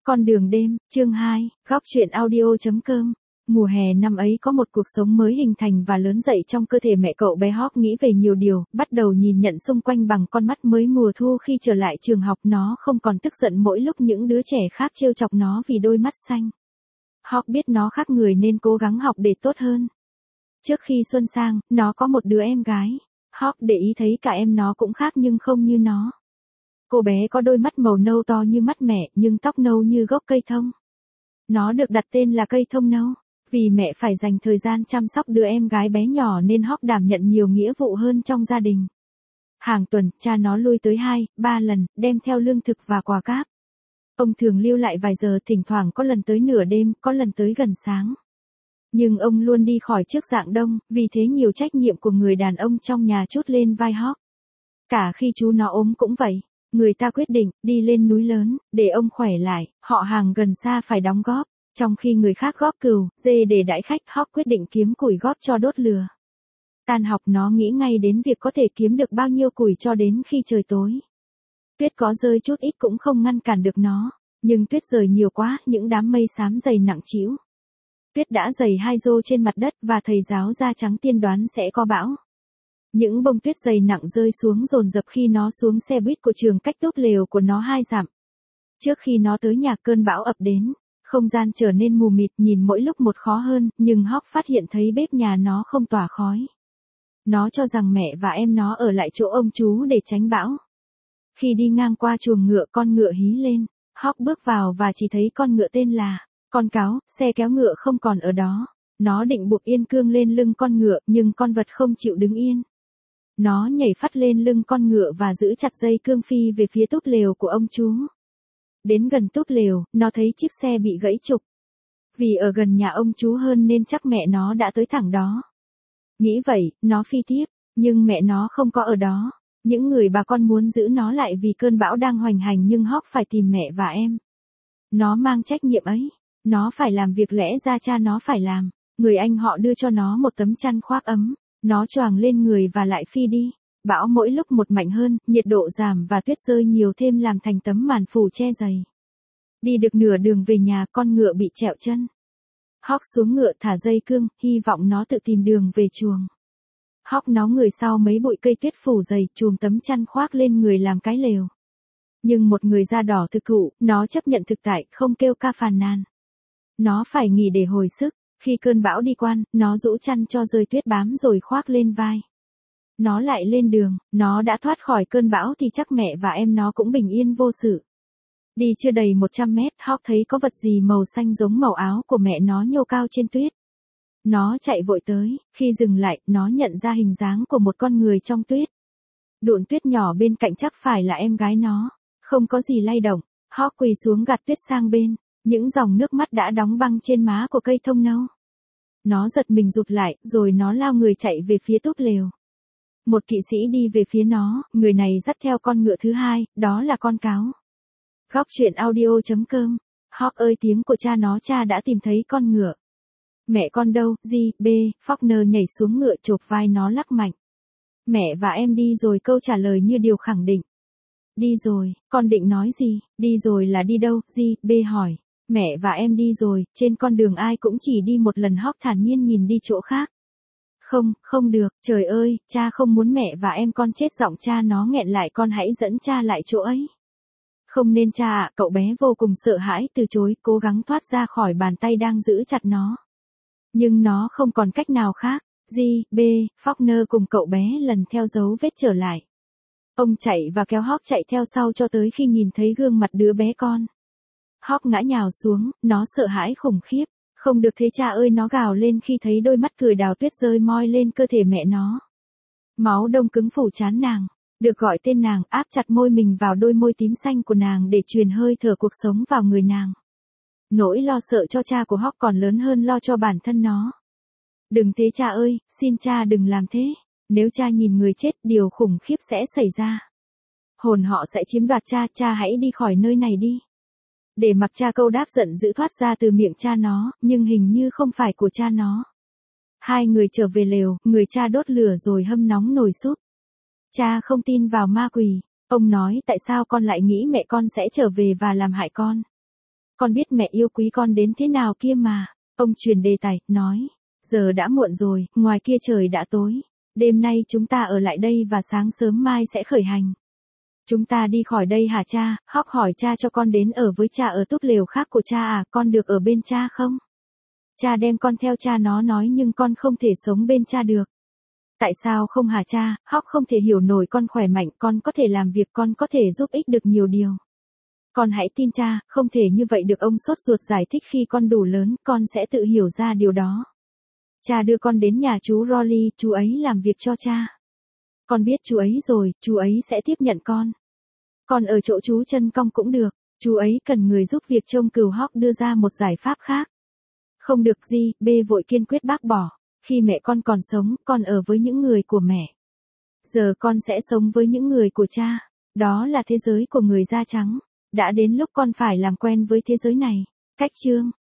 Con đường đêm, chương 2, góc truyện audio.com. Mùa hè năm ấy có một cuộc sống mới hình thành và lớn dậy trong cơ thể mẹ cậu bé Hawk, nghĩ về nhiều điều, bắt đầu nhìn nhận xung quanh bằng con mắt mới. Mùa thu khi trở lại trường học, nó không còn tức giận mỗi lúc những đứa trẻ khác trêu chọc nó vì đôi mắt xanh. Hawk biết nó khác người nên cố gắng học để tốt hơn. Trước khi xuân sang, nó có một đứa em gái. Hawk để ý thấy cả em nó cũng khác nhưng không như nó. Cô bé có đôi mắt màu nâu to như mắt mẹ, nhưng tóc nâu như gốc cây thông. Nó được đặt tên là cây thông nâu, vì mẹ phải dành thời gian chăm sóc đứa em gái bé nhỏ nên Hawk đảm nhận nhiều nghĩa vụ hơn trong gia đình. Hàng tuần, cha nó lui tới 2-3 lần, đem theo lương thực và quà cáp. Ông thường lưu lại vài giờ, thỉnh thoảng có lần tới nửa đêm, có lần tới gần sáng. Nhưng ông luôn đi khỏi trước rạng đông, vì thế nhiều trách nhiệm của người đàn ông trong nhà trút lên vai Hawk. Cả khi chú nó ốm cũng vậy. Người ta quyết định, đi lên núi lớn, để ông khỏe lại, họ hàng gần xa phải đóng góp, trong khi người khác góp cừu, dê để đãi khách. Hawk quyết định kiếm củi góp cho đốt lửa. Tan học nó nghĩ ngay đến việc có thể kiếm được bao nhiêu củi cho đến khi trời tối. Tuyết có rơi chút ít cũng không ngăn cản được nó, nhưng tuyết rơi nhiều quá, những đám mây xám dày nặng trĩu. Tuyết đã dày 2 rô trên mặt đất và thầy giáo da trắng tiên đoán sẽ có bão. Những bông tuyết dày nặng rơi xuống dồn dập khi nó xuống xe buýt của trường cách túp lều của nó 2 dặm. Trước khi nó tới nhà, cơn bão ập đến, không gian trở nên mù mịt, nhìn mỗi lúc một khó hơn, nhưng Hawk phát hiện thấy bếp nhà nó không tỏa khói. Nó cho rằng mẹ và em nó ở lại chỗ ông chú để tránh bão. Khi đi ngang qua chuồng ngựa, con ngựa hí lên, Hawk bước vào và chỉ thấy con ngựa tên là con cáo. Xe kéo ngựa không còn ở đó. Nó định buộc yên cương lên lưng con ngựa, nhưng con vật không chịu đứng yên. Nó nhảy phắt lên lưng con ngựa và giữ chặt dây cương phi về phía túp lều của ông chú. Đến gần túp lều, nó thấy chiếc xe bị gãy trục. Vì ở gần nhà ông chú hơn nên chắc mẹ nó đã tới thẳng đó. Nghĩ vậy, nó phi tiếp, nhưng mẹ nó không có ở đó. Những người bà con muốn giữ nó lại vì cơn bão đang hoành hành, nhưng Hawk phải tìm mẹ và em. Nó mang trách nhiệm ấy. Nó phải làm việc lẽ ra cha nó phải làm. Người anh họ đưa cho nó một tấm chăn khoác ấm. Nó choàng lên người và lại phi đi. Bão mỗi lúc một mạnh hơn, nhiệt độ giảm và tuyết rơi nhiều thêm làm thành tấm màn phủ che dày. Đi được nửa đường về nhà, con ngựa bị trẹo chân. Hawk xuống ngựa thả dây cương, hy vọng nó tự tìm đường về chuồng. Hawk nó người sau mấy bụi cây tuyết phủ dày, chùm tấm chăn khoác lên người làm cái lều. Nhưng một người da đỏ thực thụ, nó chấp nhận thực tại, không kêu ca phàn nàn. Nó phải nghỉ để hồi sức. Khi cơn bão đi qua, nó rũ chăn cho rơi tuyết bám rồi khoác lên vai. Nó lại lên đường. Nó đã thoát khỏi cơn bão thì chắc mẹ và em nó cũng bình yên vô sự. Đi chưa đầy 100 mét, Hawk thấy có vật gì màu xanh giống màu áo của mẹ nó nhô cao trên tuyết. Nó chạy vội tới. Khi dừng lại, nó nhận ra hình dáng của một con người trong tuyết. Đụn tuyết nhỏ bên cạnh chắc phải là em gái nó. Không có gì lay động. Hawk quỳ xuống gạt tuyết sang bên. Những dòng nước mắt đã đóng băng trên má của cây thông nâu. Nó giật mình rụt lại, rồi nó lao người chạy về phía túp lều. Một kỵ sĩ đi về phía nó, người này dắt theo con ngựa thứ hai, đó là con cáo. Góc truyện audio.com. Hawk ơi, tiếng của cha nó, cha đã tìm thấy con ngựa. Mẹ con đâu, G.B. Faulkner nhảy xuống ngựa, chộp vai nó lắc mạnh. Mẹ và em đi rồi, câu trả lời như điều khẳng định. Đi rồi, con định nói gì? Đi rồi là đi đâu? G.B. hỏi. Mẹ và em đi rồi, trên con đường ai cũng chỉ đi một lần. Hawk thản nhiên nhìn đi chỗ khác. Không được, trời ơi, cha không muốn mẹ và em con chết. Giọng cha nó nghẹn lại, con hãy dẫn cha lại chỗ ấy. Không nên cha ạ, cậu bé vô cùng sợ hãi từ chối, cố gắng thoát ra khỏi bàn tay đang giữ chặt nó. Nhưng nó không còn cách nào khác. G.B. Faulkner cùng cậu bé lần theo dấu vết trở lại. Ông chạy và kéo Hawk chạy theo sau cho tới khi nhìn thấy gương mặt đứa bé con. Hawk ngã nhào xuống, nó sợ hãi khủng khiếp. Không được thế cha ơi, nó gào lên khi thấy đôi mắt cười đào tuyết rơi moi lên cơ thể mẹ nó. Máu đông cứng phủ trán nàng. Được gọi tên nàng, áp chặt môi mình vào đôi môi tím xanh của nàng để truyền hơi thở cuộc sống vào người nàng. Nỗi lo sợ cho cha của Hawk còn lớn hơn lo cho bản thân nó. Đừng thế cha ơi, xin cha đừng làm thế. Nếu cha nhìn người chết, điều khủng khiếp sẽ xảy ra. Hồn họ sẽ chiếm đoạt cha, cha hãy đi khỏi nơi này đi. Để mặc cha, câu đáp giận dữ thoát ra từ miệng cha nó, nhưng hình như không phải của cha nó. Hai người trở về lều, người cha đốt lửa rồi hâm nóng nồi súp. Cha không tin vào ma quỷ. Ông nói, tại sao con lại nghĩ mẹ con sẽ trở về và làm hại con? Con biết mẹ yêu quý con đến thế nào kia mà. Ông chuyển đề tài, nói. Giờ đã muộn rồi, ngoài kia trời đã tối. Đêm nay chúng ta ở lại đây và sáng sớm mai sẽ khởi hành. Chúng ta đi khỏi đây hả cha? Hóc hỏi cha cho con đến ở với cha ở túp lều khác của cha à, con được ở bên cha không? Cha đem con theo cha nó nói nhưng con không thể sống bên cha được. Tại sao không hả cha? Hóc không thể hiểu nổi, con khỏe mạnh, con có thể làm việc, con có thể giúp ích được nhiều điều. Con hãy tin cha, không thể như vậy được, ông sốt ruột giải thích, khi con đủ lớn, con sẽ tự hiểu ra điều đó. Cha đưa con đến nhà chú Rolly, chú ấy làm việc cho cha. Con biết chú ấy rồi, chú ấy sẽ tiếp nhận con. Còn ở chỗ chú chân cong cũng được, chú ấy cần người giúp việc trông cừu. Hóc đưa ra một giải pháp khác. Không được gì, B vội kiên quyết bác bỏ. Khi mẹ con còn sống, con ở với những người của mẹ. Giờ con sẽ sống với những người của cha. Đó là thế giới của người da trắng. Đã đến lúc con phải làm quen với thế giới này. Cách chương